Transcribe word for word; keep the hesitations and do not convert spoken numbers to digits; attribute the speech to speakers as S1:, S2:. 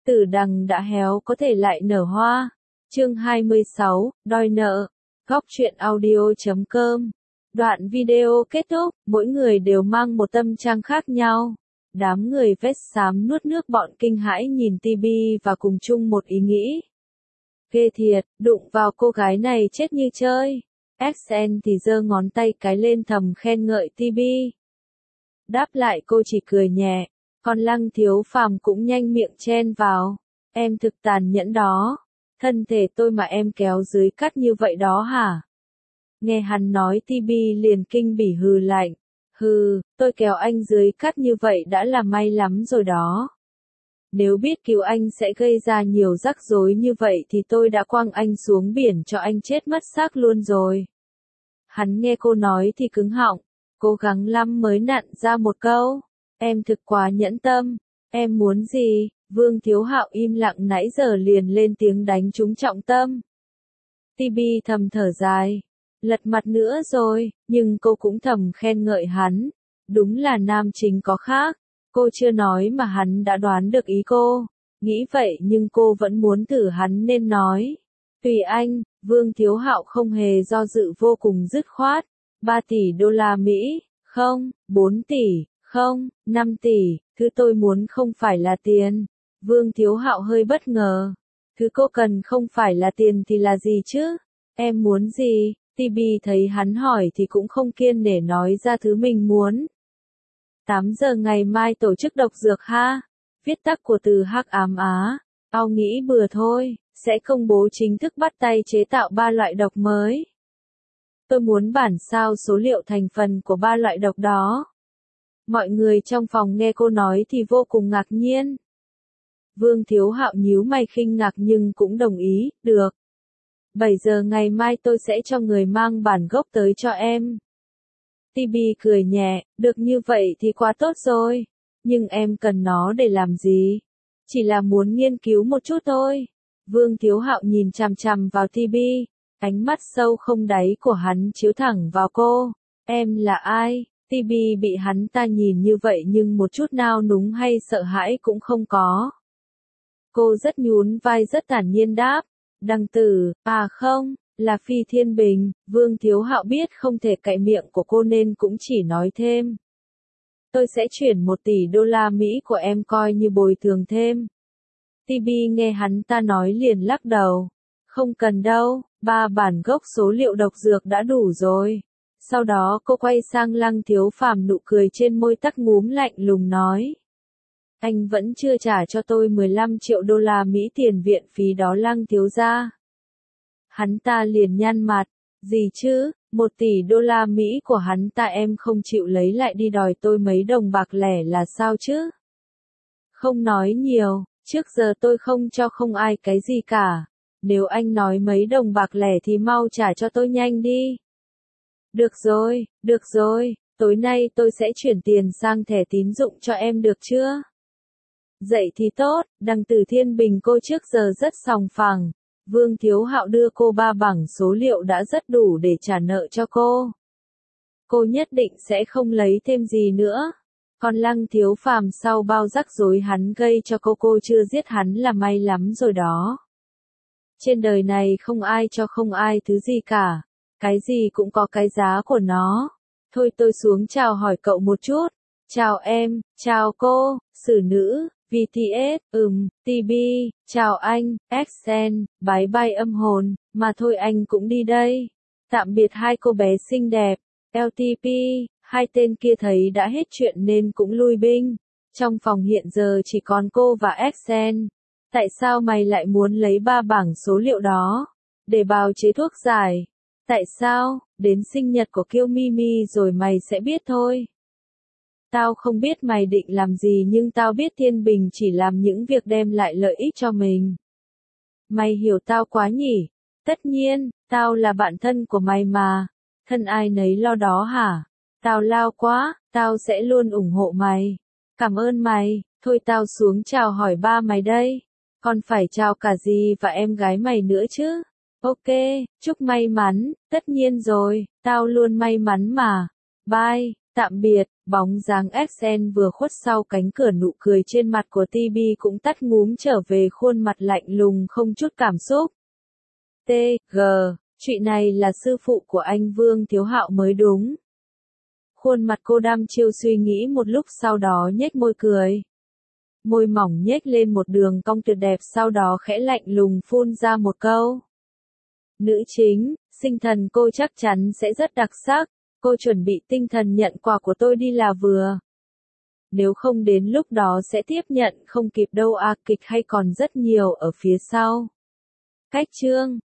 S1: Tử đằng đã héo có thể lại nở hoa. Chương hai mươi sáu, đòi nợ. Góc truyện audio chấm com. Đoạn video kết thúc, mỗi người đều mang một tâm trạng khác nhau. Đám người vest xám nuốt nước bọn kinh hãi nhìn tivi và cùng chung một ý nghĩ. Ghê thiệt, đụng vào cô gái này chết như chơi. ét en thì giơ ngón tay cái lên thầm khen ngợi tivi. Đáp lại cô chỉ cười nhẹ, còn Lăng Thiếu Phàm cũng nhanh miệng chen vào. Em thực tàn nhẫn đó. Thân thể tôi mà em kéo dưới cắt như vậy đó hả? Nghe hắn nói tivi liền kinh bỉ hừ lạnh. Hừ, tôi kéo anh dưới cắt như vậy đã là may lắm rồi đó. Nếu biết cứu anh sẽ gây ra nhiều rắc rối như vậy thì tôi đã quăng anh xuống biển cho anh chết mất xác luôn rồi. Hắn nghe cô nói thì cứng họng, cố gắng lắm mới nặn ra một câu. Em thực quá nhẫn tâm, em muốn gì? Vương Thiếu Hạo im lặng nãy giờ liền lên tiếng đánh trúng trọng tâm. Tibi thầm thở dài, lật mặt nữa rồi, nhưng cô cũng thầm khen ngợi hắn. Đúng là nam chính có khác, cô chưa nói mà hắn đã đoán được ý cô. Nghĩ vậy nhưng cô vẫn muốn thử hắn nên nói. Tùy anh, Vương Thiếu Hạo không hề do dự vô cùng dứt khoát. ba tỷ đô la Mỹ, không, bốn tỷ, không, năm tỷ, thứ tôi muốn không phải là tiền. Vương Thiếu Hạo hơi bất ngờ. Thứ cô cần không phải là tiền thì là gì chứ? Em muốn gì? Tibi thấy hắn hỏi thì cũng không kiên nể nói ra thứ mình muốn. tám giờ ngày mai tổ chức độc dược ha. Viết tắt của từ Hắc Ám Á. Ao nghĩ bừa thôi, sẽ công bố chính thức bắt tay chế tạo ba loại độc mới. Tôi muốn bản sao số liệu thành phần của ba loại độc đó. Mọi người trong phòng nghe cô nói thì vô cùng ngạc nhiên. Vương Thiếu Hạo nhíu mày khinh ngạc nhưng cũng đồng ý, được. bảy giờ ngày mai tôi sẽ cho người mang bản gốc tới cho em. Tibi cười nhẹ, được như vậy thì quá tốt rồi. Nhưng em cần nó để làm gì? Chỉ là muốn nghiên cứu một chút thôi. Vương Thiếu Hạo nhìn chằm chằm vào Tibi, ánh mắt sâu không đáy của hắn chiếu thẳng vào cô. Em là ai? Tibi bị hắn ta nhìn như vậy nhưng một chút nao núng hay sợ hãi cũng không có. Cô rất nhún vai rất thản nhiên đáp. Đăng Tử, à không, là Phi Thiên Bình. Vương Thiếu Hạo biết không thể cậy miệng của cô nên cũng chỉ nói thêm. Tôi sẽ chuyển một tỷ đô la Mỹ của em coi như bồi thường thêm. Tibi nghe hắn ta nói liền lắc đầu. Không cần đâu, ba bản gốc số liệu độc dược đã đủ rồi. Sau đó cô quay sang Lăng Thiếu Phàm, nụ cười trên môi tắc ngúm lạnh lùng nói. Anh vẫn chưa trả cho tôi mười lăm triệu đô la Mỹ tiền viện phí đó Lăng thiếu gia. Hắn ta liền nhăn mặt, gì chứ, một tỷ đô la Mỹ của hắn ta em không chịu lấy lại đi đòi tôi mấy đồng bạc lẻ là sao chứ? Không nói nhiều, trước giờ tôi không cho không ai cái gì cả. Nếu anh nói mấy đồng bạc lẻ thì mau trả cho tôi nhanh đi. Được rồi, được rồi, tối nay tôi sẽ chuyển tiền sang thẻ tín dụng cho em được chưa? Vậy thì tốt, Đằng Tử Thiên Bình cô trước giờ rất sòng phẳng. Vương Thiếu Hạo đưa cô ba bảng số liệu đã rất đủ để trả nợ cho cô. Cô nhất định sẽ không lấy thêm gì nữa. Còn Lăng Thiếu Phàm sau bao rắc rối hắn gây cho cô cô chưa giết hắn là may lắm rồi đó. Trên đời này không ai cho không ai thứ gì cả. Cái gì cũng có cái giá của nó. Thôi tôi xuống chào hỏi cậu một chút. Chào em, chào cô, xử nữ. vê tê ét, ừm, Tibi, chào anh, ét en, bái bai âm hồn, mà thôi anh cũng đi đây. Tạm biệt hai cô bé xinh đẹp, lờ tê pê, hai tên kia thấy đã hết chuyện nên cũng lui binh. Trong phòng hiện giờ chỉ còn cô và ét en. Tại sao mày lại muốn lấy ba bảng số liệu đó? Để bào chế thuốc giải. Tại sao? Đến sinh nhật của Kiêu Mimi rồi mày sẽ biết thôi. Tao không biết mày định làm gì nhưng tao biết Thiên Bình chỉ làm những việc đem lại lợi ích cho mình. Mày hiểu tao quá nhỉ? Tất nhiên, tao là bạn thân của mày mà. Thân ai nấy lo đó hả? Tao lao quá, tao sẽ luôn ủng hộ mày. Cảm ơn mày, thôi tao xuống chào hỏi ba mày đây. Còn phải chào cả dì và em gái mày nữa chứ. Ok, chúc may mắn, tất nhiên rồi, tao luôn may mắn mà. Bye, tạm biệt. Bóng dáng Axel vừa khuất sau cánh cửa, nụ cười trên mặt của Tibi cũng tắt ngúm trở về khuôn mặt lạnh lùng không chút cảm xúc. T G, chuyện này là sư phụ của anh Vương Thiếu Hạo mới đúng. Khuôn mặt cô đăm chiêu suy nghĩ một lúc sau đó nhếch môi cười. Môi mỏng nhếch lên một đường cong tuyệt đẹp, sau đó khẽ lạnh lùng phun ra một câu. Nữ chính, sinh thần cô chắc chắn sẽ rất đặc sắc, cô chuẩn bị tinh thần nhận quà của tôi đi là vừa. Nếu không đến lúc đó sẽ tiếp nhận không kịp đâu à, kịch hay còn rất nhiều ở phía sau. Cách chương